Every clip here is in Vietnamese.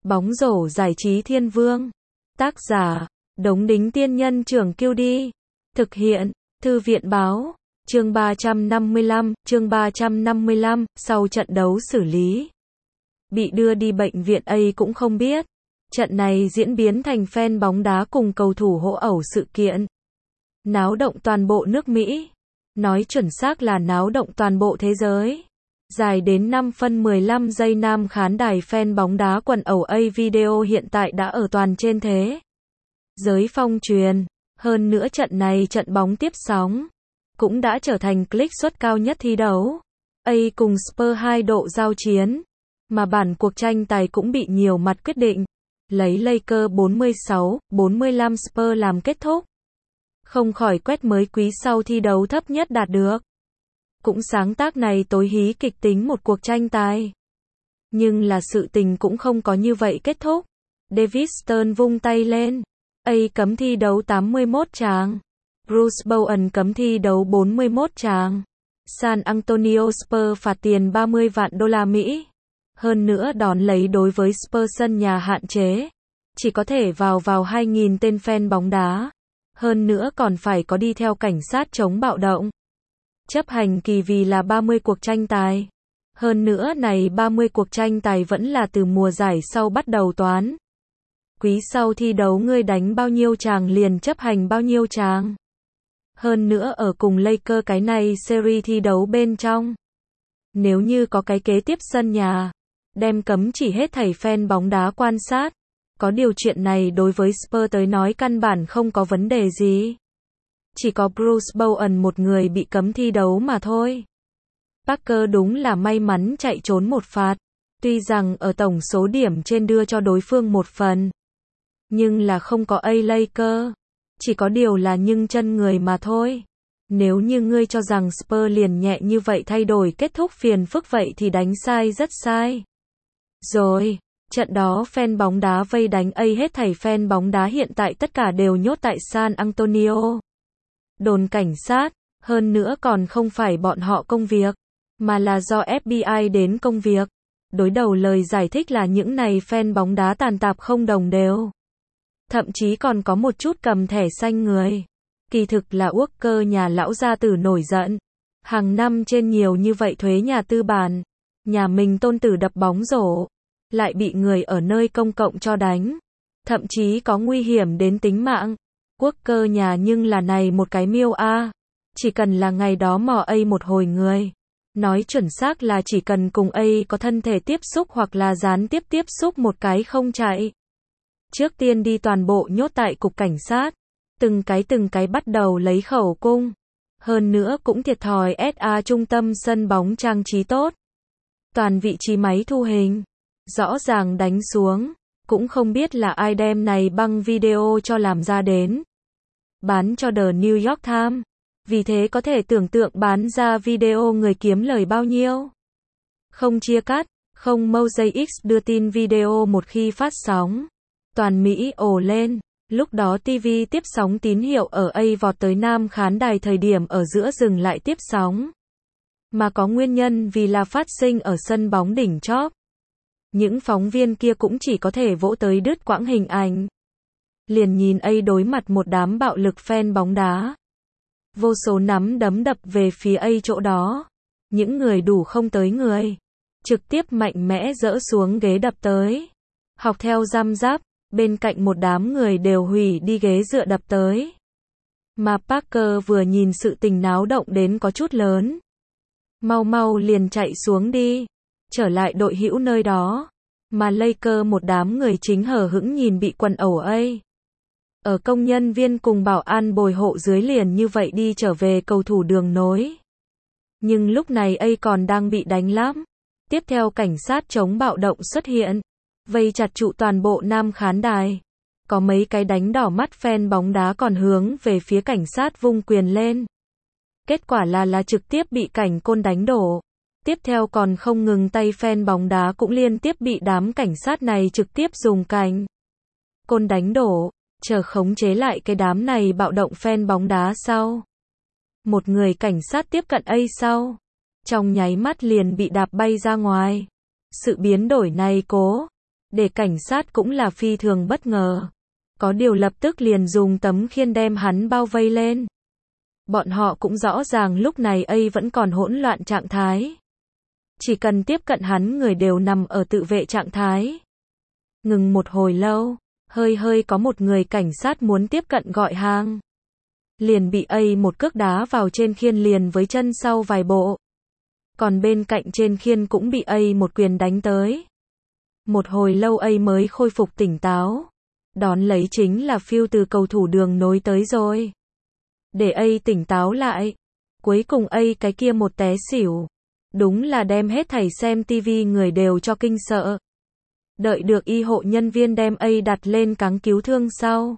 Bóng rổ giải trí thiên vương. Tác giả, Đống Đính Tiên Nhân Trưởng Kiêu Đi. Thực hiện, Thư viện Báo. Chương 355, sau trận đấu xử lý. Bị đưa đi bệnh viện ấy cũng không biết. Trận này diễn biến thành fan bóng đá cùng cầu thủ hỗ ẩu sự kiện. Náo động toàn bộ nước Mỹ. Nói chuẩn xác là náo động toàn bộ thế giới. Dài đến 5 phân 15 giây nam khán đài fan bóng đá quần ẩu A video hiện tại đã ở toàn trên thế giới phong truyền. Hơn nữa trận này trận bóng tiếp sóng cũng đã trở thành click suất cao nhất thi đấu. A cùng Spurs 2 độ giao chiến. Mà bản cuộc tranh tài cũng bị nhiều mặt quyết định. Lấy Lakers 46-45 Spurs làm kết thúc. Không khỏi quét mới quý sau thi đấu thấp nhất đạt được. Cũng sáng tác này tối hí kịch tính một cuộc tranh tài. Nhưng là sự tình cũng không có như vậy kết thúc. David Stern vung tay lên. A cấm thi đấu 81 tràng. Bruce Bowen cấm thi đấu 41 tràng. San Antonio Spurs phạt tiền 30 vạn đô la Mỹ. Hơn nữa đón lấy đối với Spurs sân nhà hạn chế. Chỉ có thể vào 2.000 tên fan bóng đá. Hơn nữa còn phải có đi theo cảnh sát chống bạo động. Chấp hành kỳ vì là 30 cuộc tranh tài. Hơn nữa này 30 cuộc tranh tài vẫn là từ mùa giải sau bắt đầu toán. Quý sau thi đấu ngươi đánh bao nhiêu tràng liền chấp hành bao nhiêu tràng. Hơn nữa ở cùng Lakers cái này series thi đấu bên trong. Nếu như có cái kế tiếp sân nhà, đem cấm chỉ hết thảy fan bóng đá quan sát. Có điều chuyện này đối với Spurs tới nói căn bản không có vấn đề gì. Chỉ có Bruce Bowen một người bị cấm thi đấu mà thôi. Parker đúng là may mắn chạy trốn một phạt. Tuy rằng ở tổng số điểm trên đưa cho đối phương một phần. Nhưng là không có A Lakers. Chỉ có điều là nhưng chân người mà thôi. Nếu như ngươi cho rằng Spurs liền nhẹ như vậy thay đổi kết thúc phiền phức vậy thì đánh sai rất sai. Rồi, trận đó fan bóng đá vây đánh A hết thảy fan bóng đá hiện tại tất cả đều nhốt tại San Antonio. Đồn cảnh sát, hơn nữa còn không phải bọn họ công việc, mà là do FBI đến công việc. Đối đầu lời giải thích là những này fan bóng đá tàn tạp không đồng đều. Thậm chí còn có một chút cầm thẻ xanh người. Kỳ thực là Walker nhà lão gia tử nổi giận. Hàng năm trên nhiều như vậy thuế nhà tư bản. Nhà mình tôn tử đập bóng rổ. Lại bị người ở nơi công cộng cho đánh. Thậm chí có nguy hiểm đến tính mạng. Walker nhà nhưng là này một cái miêu a. Chỉ cần là ngày đó mò A một hồi người. Nói chuẩn xác là chỉ cần cùng A có thân thể tiếp xúc hoặc là gián tiếp tiếp xúc một cái không chạy. Trước tiên đi toàn bộ nhốt tại cục cảnh sát. Từng cái bắt đầu lấy khẩu cung. Hơn nữa cũng thiệt thòi SA trung tâm sân bóng trang trí tốt. Toàn vị trí máy thu hình. Rõ ràng đánh xuống. Cũng không biết là ai đem này băng video cho làm ra đến. Bán cho The New York Times. Vì thế có thể tưởng tượng bán ra video người kiếm lời bao nhiêu. Không chia cắt, không Mosaic đưa tin video một khi phát sóng. Toàn Mỹ ồ lên. Lúc đó TV tiếp sóng tín hiệu ở A vọt tới nam khán đài thời điểm ở giữa dừng lại tiếp sóng. Mà có nguyên nhân vì là phát sinh ở sân bóng đỉnh chóp. Những phóng viên kia cũng chỉ có thể vỗ tới đứt quãng hình ảnh. Liền nhìn A đối mặt một đám bạo lực fan bóng đá. Vô số nắm đấm đập về phía A chỗ đó. Những người đủ không tới người. Trực tiếp mạnh mẽ dỡ xuống ghế đập tới. Học theo răm ráp, bên cạnh một đám người đều hủy đi ghế dựa đập tới. Mà Parker vừa nhìn sự tình náo động đến có chút lớn. Mau liền chạy xuống đi. Trở lại đội hữu nơi đó. Mà Lakers một đám người chính hờ hững nhìn bị quần ẩu A. Ở công nhân viên cùng bảo an bồi hộ dưới liền như vậy đi trở về cầu thủ đường nối. Nhưng lúc này A còn đang bị đánh lắm. Tiếp theo cảnh sát chống bạo động xuất hiện. Vây chặt trụ toàn bộ nam khán đài. Có mấy cái đánh đỏ mắt fan bóng đá còn hướng về phía cảnh sát vung quyền lên. Kết quả là trực tiếp bị cảnh côn đánh đổ. Tiếp theo còn không ngừng tay fan bóng đá cũng liên tiếp bị đám cảnh sát này trực tiếp dùng cảnh côn đánh đổ. Chờ khống chế lại cái đám này bạo động fan bóng đá sau. Một người cảnh sát tiếp cận A sau. Trong nháy mắt liền bị đạp bay ra ngoài. Sự biến đổi này cố Để cảnh sát cũng là phi thường bất ngờ. Có điều lập tức liền dùng tấm khiên đem hắn bao vây lên. Bọn họ cũng rõ ràng lúc này A vẫn còn hỗn loạn trạng thái. Chỉ cần tiếp cận hắn người đều nằm ở tự vệ trạng thái. Ngừng một hồi lâu, hơi có một người cảnh sát muốn tiếp cận gọi hàng. Liền bị A một cước đá vào trên khiên liền với chân sau vài bộ. Còn bên cạnh trên khiên cũng bị A một quyền đánh tới. Một hồi lâu A mới khôi phục tỉnh táo. Đón lấy chính là phiêu từ cầu thủ đường nối tới rồi. Để A tỉnh táo lại. Cuối cùng A cái kia một té xỉu. Đúng là đem hết thảy xem tivi người đều cho kinh sợ. Đợi được y hộ nhân viên đem A đặt lên cáng cứu thương sau.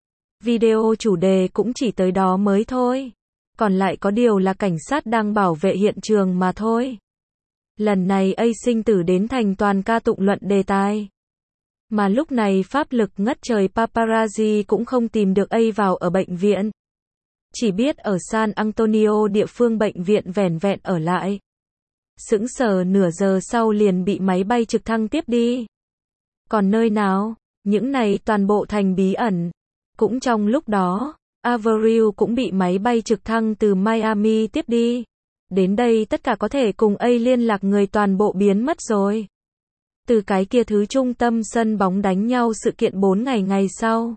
Video chủ đề cũng chỉ tới đó mới thôi. Còn lại có điều là cảnh sát đang bảo vệ hiện trường mà thôi. Lần này A sinh tử đến thành toàn ca tụng luận đề tài. Mà lúc này pháp lực ngất trời paparazzi cũng không tìm được A vào ở bệnh viện. Chỉ biết ở San Antonio địa phương bệnh viện vẻn vẹn ở lại. Sững sờ nửa giờ sau liền bị máy bay trực thăng tiếp đi. Còn nơi nào, những này toàn bộ thành bí ẩn. Cũng trong lúc đó, Avril cũng bị máy bay trực thăng từ Miami tiếp đi. Đến đây tất cả có thể cùng A liên lạc người toàn bộ biến mất rồi. Từ cái kia thứ trung tâm sân bóng đánh nhau sự kiện 4 ngày sau.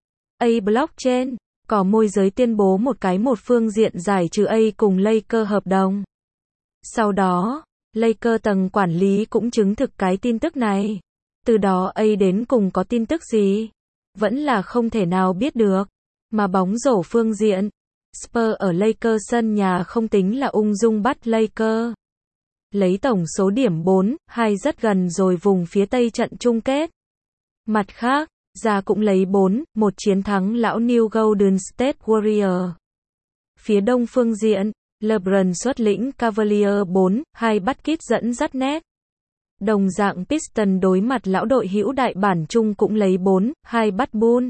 A blockchain, có môi giới tuyên bố một phương diện giải trừ A cùng Lakers hợp đồng. Sau đó, Lakers tầng quản lý cũng chứng thực cái tin tức này. Từ đó A đến cùng có tin tức gì? Vẫn là không thể nào biết được. Mà bóng rổ phương diện, Spurs ở Lakers sân nhà không tính là ung dung bắt Lakers. Lấy tổng số điểm 4-2 rất gần rồi vùng phía Tây trận chung kết. Mặt khác, ra cũng lấy 4-1 chiến thắng lão New Golden State Warriors. Phía Đông phương diện, LeBron xuất lĩnh Cavaliers 4-2 bắt Kid dẫn dắt nét. Đồng dạng Pistons đối mặt lão đội hữu đại bản chung cũng lấy 4-2 bắt Bulls.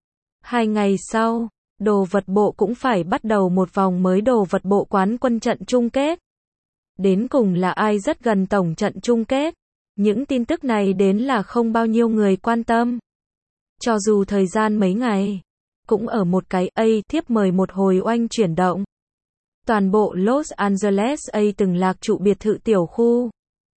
2 ngày sau, đồ vật bộ cũng phải bắt đầu một vòng mới đồ vật bộ quán quân trận chung kết. Đến cùng là ai rất gần tổng trận chung kết? Những tin tức này đến là không bao nhiêu người quan tâm. Cho dù thời gian mấy ngày, cũng ở một cái A thiếp mời một hồi oanh chuyển động. Toàn bộ Los Angeles A từng lạc trụ biệt thự tiểu khu.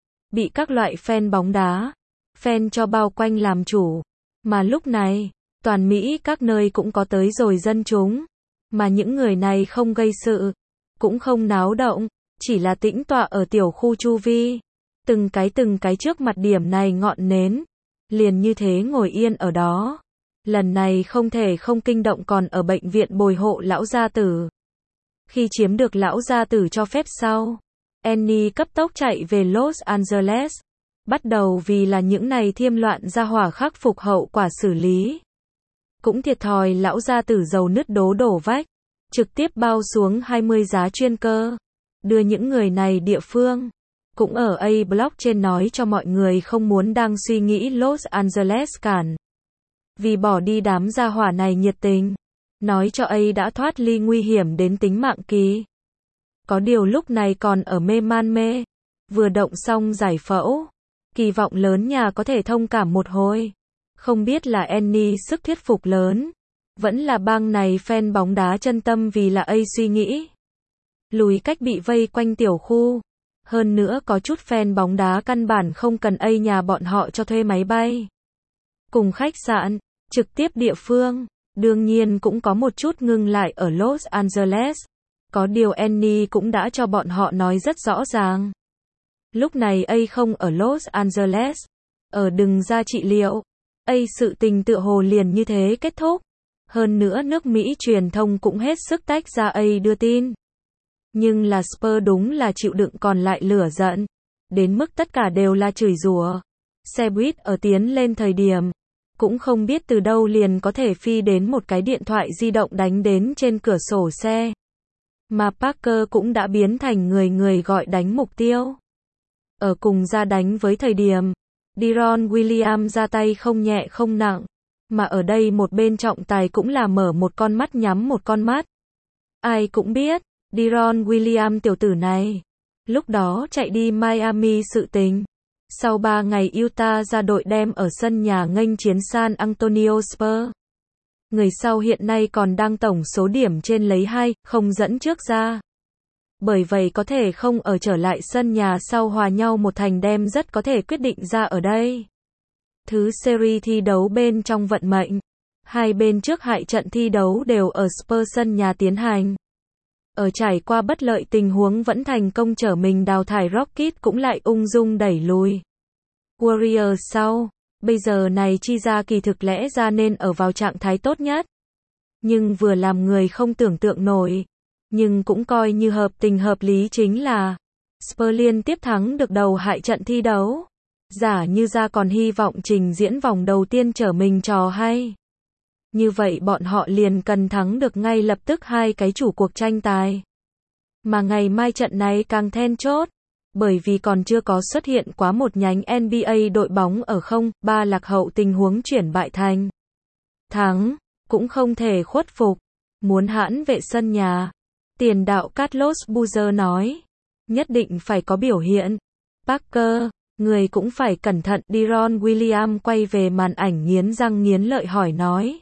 Bị các loại fan bóng đá, fan cho bao quanh làm chủ. Mà lúc này, toàn Mỹ các nơi cũng có tới rồi dân chúng. Mà những người này không gây sự, cũng không náo động, chỉ là tĩnh tọa ở tiểu khu chu vi. Từng cái trước mặt điểm này ngọn nến. Liền như thế ngồi yên ở đó. Lần này không thể không kinh động còn ở bệnh viện bồi hộ lão gia tử. Khi chiếm được lão gia tử cho phép sau, Annie cấp tốc chạy về Los Angeles. Bắt đầu vì là những này thiêm loạn gia hỏa khắc phục hậu quả xử lý. Cũng thiệt thòi lão gia tử dầu nứt đổ vách. Trực tiếp bao xuống 20 giá chuyên cơ. Đưa những người này địa phương. Cũng ở A blockchain nói cho mọi người không muốn đang suy nghĩ Los Angeles cản. Vì bỏ đi đám gia hỏa này nhiệt tình. Nói cho A đã thoát ly nguy hiểm đến tính mạng kỳ. Có điều lúc này còn ở mê man mê. Vừa động xong giải phẫu. Kỳ vọng lớn nhà có thể thông cảm một hồi. Không biết là Annie sức thuyết phục lớn. Vẫn là bang này fan bóng đá chân tâm vì là A suy nghĩ. Lùi cách bị vây quanh tiểu khu. Hơn nữa có chút fan bóng đá căn bản không cần A nhà bọn họ cho thuê máy bay. Cùng khách sạn, trực tiếp địa phương. Đương nhiên cũng có một chút ngưng lại ở Los Angeles. Có điều Annie cũng đã cho bọn họ nói rất rõ ràng. Lúc này A không ở Los Angeles. Ở đừng ra trị liệu. A sự tình tựa hồ liền như thế kết thúc. Hơn nữa nước Mỹ truyền thông cũng hết sức tách ra A đưa tin. Nhưng là Spurs đúng là chịu đựng còn lại lửa giận. Đến mức tất cả đều là chửi rủa. Xe buýt ở tiến lên thời điểm. Cũng không biết từ đâu liền có thể phi đến một cái điện thoại di động đánh đến trên cửa sổ xe. Mà Parker cũng đã biến thành người gọi đánh mục tiêu. Ở cùng ra đánh với thời điểm. Deron Williams ra tay không nhẹ không nặng. Mà ở đây một bên trọng tài cũng là mở một con mắt nhắm một con mắt. Ai cũng biết. Deron Williams tiểu tử này. Lúc đó chạy đi Miami sự tình. Sau 3 ngày Utah ra đội đem ở sân nhà nghênh chiến San Antonio Spurs. Người sau hiện nay còn đang tổng số điểm trên lấy 2, không dẫn trước ra. Bởi vậy có thể không ở trở lại sân nhà sau hòa nhau một thành đem rất có thể quyết định ra ở đây. Thứ series thi đấu bên trong vận mệnh. Hai bên trước hại trận thi đấu đều ở Spurs sân nhà tiến hành. Ở trải qua bất lợi tình huống vẫn thành công trở mình đào thải Rockets cũng lại ung dung đẩy lùi Warriors sau. Bây giờ này chi ra kỳ thực lẽ ra nên ở vào trạng thái tốt nhất. Nhưng vừa làm người không tưởng tượng nổi. Nhưng cũng coi như hợp tình hợp lý chính là Spurs liên tiếp thắng được đầu hại trận thi đấu. Giả như ra còn hy vọng trình diễn vòng đầu tiên trở mình trò hay. Như vậy bọn họ liền cần thắng được ngay lập tức hai cái chủ cuộc tranh tài. Mà ngày mai trận này càng then chốt. Bởi vì còn chưa có xuất hiện quá một nhánh NBA đội bóng ở 0-3 lạc hậu tình huống chuyển bại thành thắng, cũng không thể khuất phục. Muốn hãn vệ sân nhà. Tiền đạo Carlos Boozer nói. Nhất định phải có biểu hiện. Parker, người cũng phải cẩn thận. Deron Williams quay về màn ảnh nghiến răng nghiến lợi hỏi nói.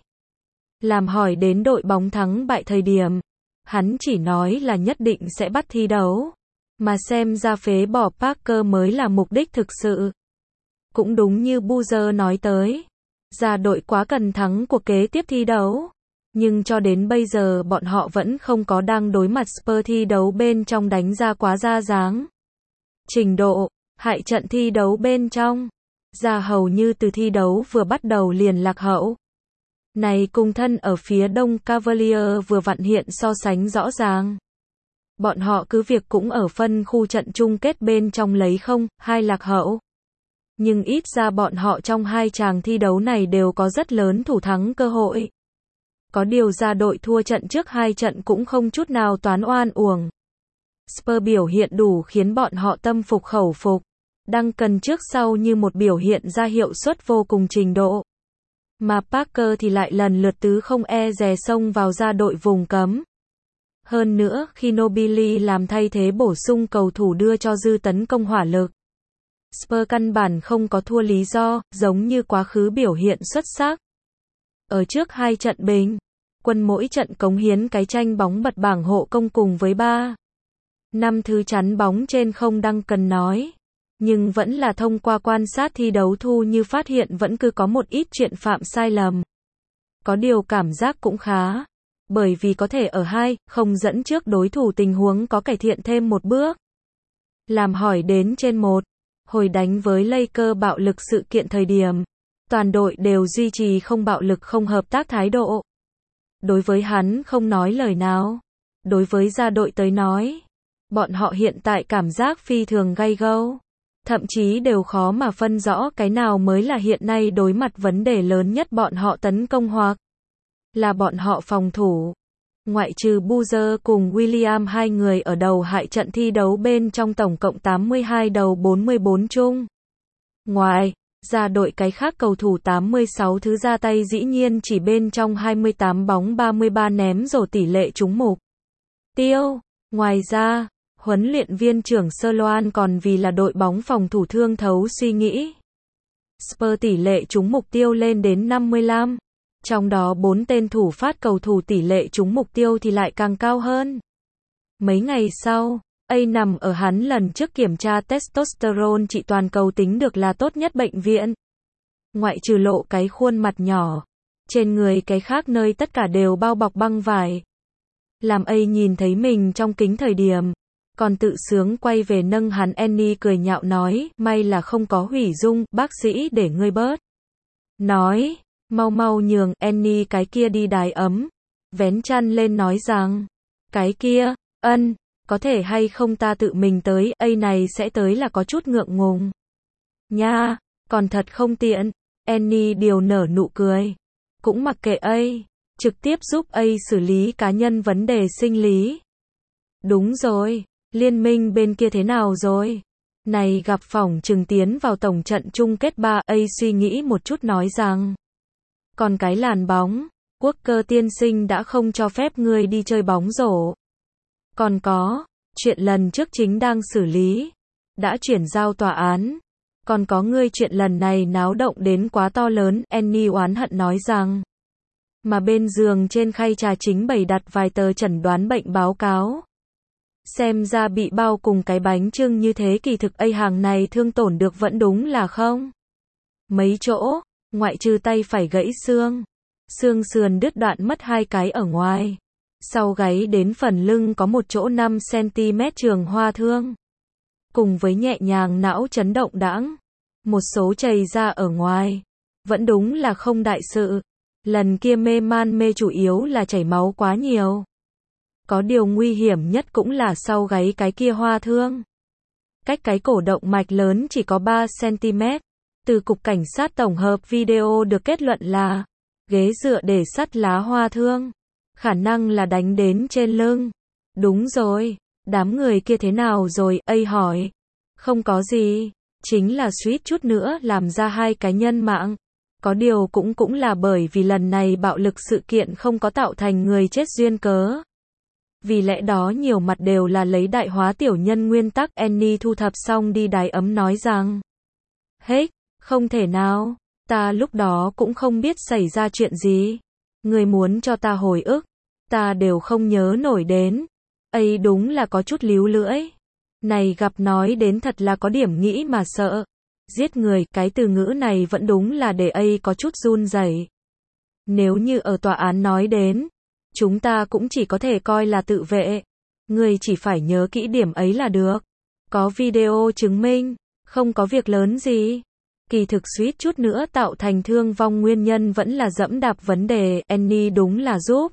Làm hỏi đến đội bóng thắng bại thời điểm. Hắn chỉ nói là nhất định sẽ bắt thi đấu. Mà xem ra phế bỏ Parker mới là mục đích thực sự. Cũng đúng như Boozer nói tới. Ra đội quá cần thắng cuộc kế tiếp thi đấu. Nhưng cho đến bây giờ bọn họ vẫn không có đang đối mặt Spurs thi đấu bên trong đánh ra quá ra dáng. Trình độ, hại trận thi đấu bên trong. Ra hầu như từ thi đấu vừa bắt đầu liền lạc hậu. Này cùng thân ở phía đông Cavaliers vừa vặn hiện so sánh rõ ràng. Bọn họ cứ việc cũng ở phân khu trận chung kết bên trong lấy 0-2 lạc hậu. Nhưng ít ra bọn họ trong hai chàng thi đấu này đều có rất lớn thủ thắng cơ hội. Có điều ra đội thua trận trước hai trận cũng không chút nào toán oan uổng. Spurs biểu hiện đủ khiến bọn họ tâm phục khẩu phục. Duncan trước sau như một biểu hiện ra hiệu suất vô cùng trình độ. Mà Parker thì lại lần lượt tứ không e dè xông vào ra đội vùng cấm. Hơn nữa khi Nobili làm thay thế bổ sung cầu thủ đưa cho dư tấn công hỏa lực. Spurs căn bản không có thua lý do, giống như quá khứ biểu hiện xuất sắc. Ở trước hai trận bình quân mỗi trận cống hiến cái tranh bóng bật bảng hộ công cùng với 3-5 thứ chắn bóng trên không Duncan nói. Nhưng vẫn là thông qua quan sát thi đấu thu như phát hiện vẫn cứ có một ít chuyện phạm sai lầm. Có điều cảm giác cũng khá. Bởi vì có thể ở 2-0 dẫn trước đối thủ tình huống có cải thiện thêm một bước. Làm hỏi đến trên 1. Hồi đánh với Lakers bạo lực sự kiện thời điểm. Toàn đội đều duy trì không bạo lực không hợp tác thái độ. Đối với hắn không nói lời nào. Đối với gia đội tới nói. Bọn họ hiện tại cảm giác phi thường gay go. Thậm chí đều khó mà phân rõ cái nào mới là hiện nay đối mặt vấn đề lớn nhất bọn họ tấn công hoặc là bọn họ phòng thủ. Ngoại trừ Boozer cùng Williams hai người ở đầu hại trận thi đấu bên trong tổng cộng 82 đầu 44 chung. Ngoài ra đội cái khác cầu thủ 86 thứ ra tay dĩ nhiên chỉ bên trong 28 bóng 33 ném rổ tỷ lệ trúng mục tiêu. Ngoài ra, huấn luyện viên trưởng Sloan còn vì là đội bóng phòng thủ thương thấu suy nghĩ. Spurs tỷ lệ trúng mục tiêu lên đến 55. Trong đó 4 tên thủ phát cầu thủ tỷ lệ trúng mục tiêu thì lại càng cao hơn. Mấy ngày sau, A nằm ở hắn lần trước kiểm tra testosterone trị toàn cầu tính được là tốt nhất bệnh viện. Ngoại trừ lộ cái khuôn mặt nhỏ. Trên người cái khác nơi tất cả đều bao bọc băng vải. Làm A nhìn thấy mình trong kính thời điểm. Còn tự sướng quay về nâng hắn Annie cười nhạo nói, may là không có hủy dung, bác sĩ để ngươi bớt. Nói, mau mau nhường Annie cái kia đi đái ấm. Vén chăn lên nói rằng, cái kia, có thể hay không ta tự mình tới, A này sẽ tới là có chút ngượng ngùng. Nha, còn thật không tiện. Annie điều nở nụ cười. Cũng mặc kệ A, trực tiếp giúp A xử lý cá nhân vấn đề sinh lý. Đúng rồi. Liên minh bên kia thế nào rồi? Này gặp phỏng chừng tiến vào tổng trận chung kết 3. A suy nghĩ một chút nói rằng. Còn cái làn bóng, Walker tiên sinh đã không cho phép ngươi đi chơi bóng rổ. Còn có, chuyện lần trước chính đang xử lý. Đã chuyển giao tòa án. Còn có ngươi chuyện lần này náo động đến quá to lớn, Annie oán hận nói rằng. Mà bên giường trên khay trà chính bày đặt vài tờ chẩn đoán bệnh báo cáo. Xem ra bị bao cùng cái bánh chưng như thế kỳ thực hàng này thương tổn được vẫn đúng là không. Mấy chỗ, ngoại trừ tay phải gãy xương. Xương sườn đứt đoạn mất 2 cái ở ngoài. Sau gáy đến phần lưng có một chỗ 5 cm trường hoa thương. Cùng với nhẹ nhàng não chấn động đãng. Một số chày ra ở ngoài. Vẫn đúng là không đại sự. Lần kia mê man mê chủ yếu là chảy máu quá nhiều. Có điều nguy hiểm nhất cũng là sau gáy cái kia hoa thương. Cách cái cổ động mạch lớn chỉ có 3 cm. Từ cục cảnh sát tổng hợp video được kết luận là ghế dựa để sắt lá hoa thương. Khả năng là đánh đến trên lưng. Đúng rồi, đám người kia thế nào rồi? Hỏi. Không có gì, chính là suýt chút nữa làm ra 2 cái nhân mạng. Có điều cũng là bởi vì lần này bạo lực sự kiện không có tạo thành người chết duyên cớ. Vì lẽ đó nhiều mặt đều là lấy đại hóa tiểu nhân nguyên tắc. Annie thu thập xong đi đáy ấm nói rằng. Không thể nào, ta lúc đó cũng không biết xảy ra chuyện gì. Người muốn cho ta hồi ức, ta đều không nhớ nổi đến. Đúng là có chút líu lưỡi. Này gặp nói đến thật là có điểm nghĩ mà sợ. Giết người, cái từ ngữ này vẫn đúng là để có chút run rẩy. Nếu như ở tòa án nói đến, chúng ta cũng chỉ có thể coi là tự vệ. Người chỉ phải nhớ kỹ điểm ấy là được. Có video chứng minh, không có việc lớn gì. Kỳ thực suýt chút nữa tạo thành thương vong nguyên nhân vẫn là dẫm đạp vấn đề. Annie đúng là giúp.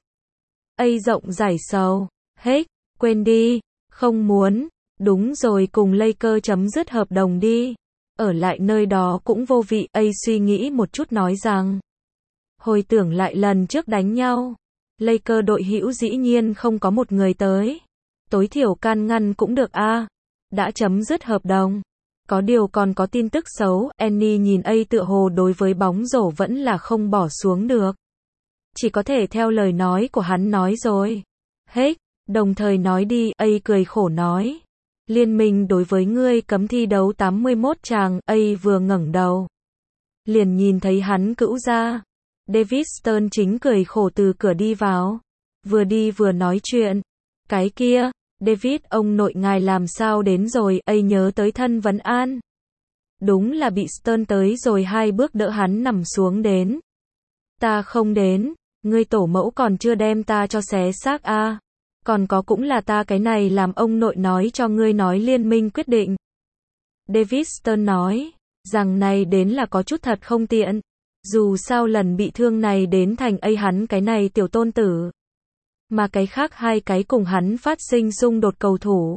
Rộng giải sầu. Quên đi, không muốn. Đúng rồi, cùng Lakers chấm dứt hợp đồng đi. Ở lại nơi đó cũng vô vị. Suy nghĩ một chút nói rằng. Hồi tưởng lại lần trước đánh nhau. Lakers đội hữu dĩ nhiên không có một người tới. Tối thiểu can ngăn cũng được đã chấm dứt hợp đồng. Có điều còn có tin tức xấu. Annie nhìn tựa hồ đối với bóng rổ vẫn là không bỏ xuống được. Chỉ có thể theo lời nói của hắn nói rồi. Đồng thời nói đi. Cười khổ nói. Liên minh đối với ngươi cấm thi đấu 81 chàng. Vừa ngẩng đầu. Liền nhìn thấy hắn cữu ra. David Stern chính cười khổ từ cửa đi vào. Vừa đi vừa nói chuyện. Cái kia, David, ông nội ngài làm sao đến rồi? Nhớ tới thân vấn an. Đúng là bị Stern tới rồi 2 bước đỡ hắn nằm xuống đến. Ta không đến, ngươi tổ mẫu còn chưa đem ta cho xé xác Còn có cũng là ta cái này làm ông nội nói cho ngươi nói liên minh quyết định. David Stern nói, rằng này đến là có chút thật không tiện. Dù sao lần bị thương này đến thành hắn cái này tiểu tôn tử. Mà cái khác 2 cái cùng hắn phát sinh xung đột cầu thủ.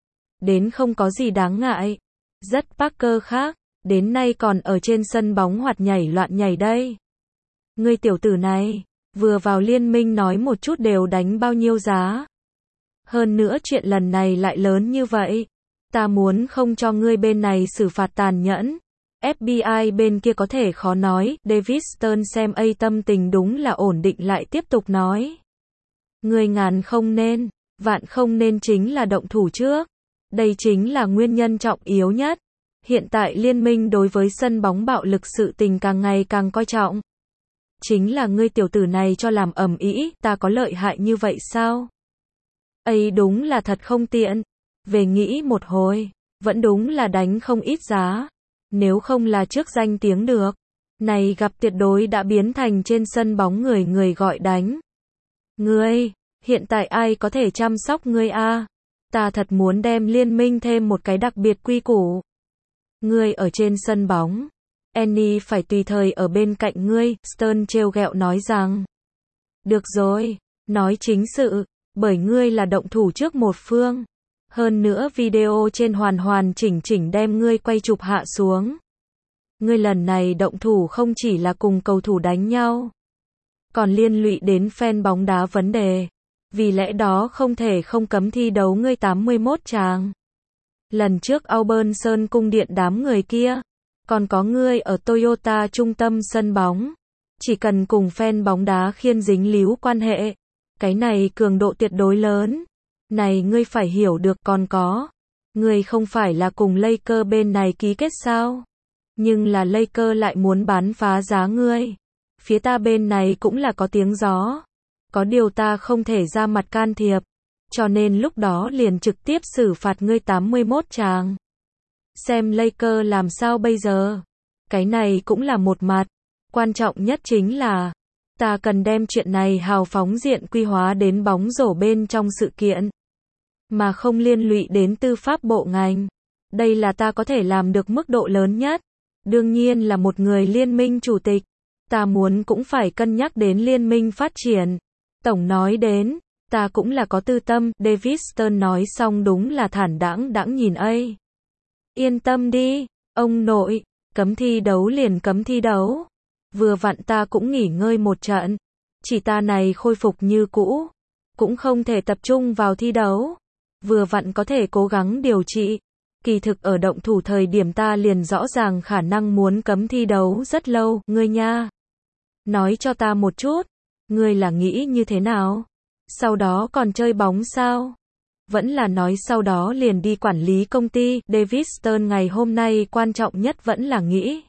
Đến không có gì đáng ngại. Rất Parker khác, đến nay còn ở trên sân bóng hoạt nhảy loạn nhảy đây. Ngươi tiểu tử này, vừa vào liên minh nói một chút đều đánh bao nhiêu giá. Hơn nữa chuyện lần này lại lớn như vậy. Ta muốn không cho ngươi bên này xử phạt tàn nhẫn. FBI bên kia có thể khó nói. David Stern xem tâm tình đúng là ổn định lại tiếp tục nói. Ngươi ngàn không nên, vạn không nên chính là động thủ trước. Đây chính là nguyên nhân trọng yếu nhất. Hiện tại liên minh đối với sân bóng bạo lực sự tình càng ngày càng coi trọng. Chính là ngươi tiểu tử này cho làm ầm ĩ, ta có lợi hại như vậy sao? Đúng là thật không tiện. Về nghĩ một hồi, vẫn đúng là đánh không ít giá. Nếu không là trước danh tiếng được. Này gặp tuyệt đối đã biến thành trên sân bóng người người gọi đánh. Ngươi, hiện tại ai có thể chăm sóc ngươi Ta thật muốn đem liên minh thêm một cái đặc biệt quy củ. Ngươi ở trên sân bóng. Annie phải tùy thời ở bên cạnh ngươi, Stern trêu ghẹo nói rằng. Được rồi, nói chính sự, bởi ngươi là động thủ trước một phương. Hơn nữa video trên hoàn hoàn chỉnh chỉnh đem ngươi quay chụp hạ xuống. Ngươi lần này động thủ không chỉ là cùng cầu thủ đánh nhau. Còn liên lụy đến fan bóng đá vấn đề. Vì lẽ đó không thể không cấm thi đấu ngươi 81 chàng. Lần trước Auburn Sơn cung điện đám người kia. Còn có ngươi ở Toyota trung tâm sân bóng. Chỉ cần cùng fan bóng đá khiên dính líu quan hệ. Cái này cường độ tuyệt đối lớn. Này ngươi phải hiểu được còn có. Ngươi không phải là cùng Lakers bên này ký kết sao? Nhưng là Lakers lại muốn bán phá giá ngươi. Phía ta bên này cũng là có tiếng gió. Có điều ta không thể ra mặt can thiệp. Cho nên lúc đó liền trực tiếp xử phạt ngươi 81 tràng. Xem Lakers làm sao bây giờ. Cái này cũng là một mặt. Quan trọng nhất chính là ta cần đem chuyện này hào phóng diện quy hóa đến bóng rổ bên trong sự kiện. Mà không liên lụy đến tư pháp bộ ngành. Đây là ta có thể làm được mức độ lớn nhất. Đương nhiên là một người liên minh chủ tịch. Ta muốn cũng phải cân nhắc đến liên minh phát triển. Tổng nói đến, ta cũng là có tư tâm, David Stern nói xong đúng là thản đãng nhìn ấy. Yên tâm đi, ông nội, cấm thi đấu liền cấm thi đấu. Vừa vặn ta cũng nghỉ ngơi một trận. Chỉ ta này khôi phục như cũ. Cũng không thể tập trung vào thi đấu. Vừa vặn có thể cố gắng điều trị. Kỳ thực ở động thủ thời điểm ta liền rõ ràng khả năng muốn cấm thi đấu rất lâu, ngươi nha. Nói cho ta một chút, ngươi là nghĩ như thế nào? Sau đó còn chơi bóng sao? Vẫn là nói sau đó liền đi quản lý công ty, David Stern ngày hôm nay quan trọng nhất vẫn là nghĩ.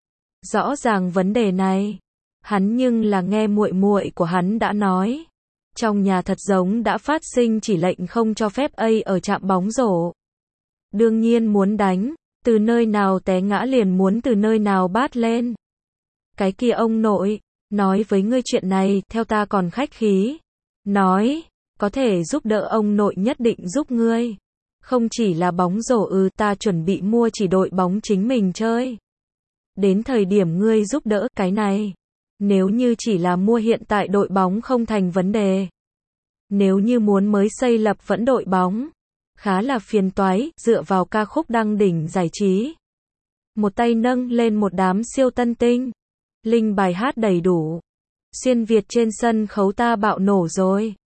Rõ ràng vấn đề này, hắn nhưng là nghe muội muội của hắn đã nói. Trong nhà thật giống đã phát sinh chỉ lệnh không cho phép ở trạm bóng rổ. Đương nhiên muốn đánh, từ nơi nào té ngã liền muốn từ nơi nào bát lên. Cái kia ông nội, nói với ngươi chuyện này, theo ta còn khách khí. Nói, có thể giúp đỡ ông nội nhất định giúp ngươi. Không chỉ là bóng rổ ta chuẩn bị mua chỉ đội bóng chính mình chơi. Đến thời điểm ngươi giúp đỡ cái này. Nếu như chỉ là mua hiện tại đội bóng không thành vấn đề. Nếu như muốn mới xây lập vẫn đội bóng. Khá là phiền toái, dựa vào ca khúc đăng đỉnh giải trí. Một tay nâng lên một đám siêu tân tinh. Linh bài hát đầy đủ. Xuyên Việt trên sân khấu ta bạo nổ rồi.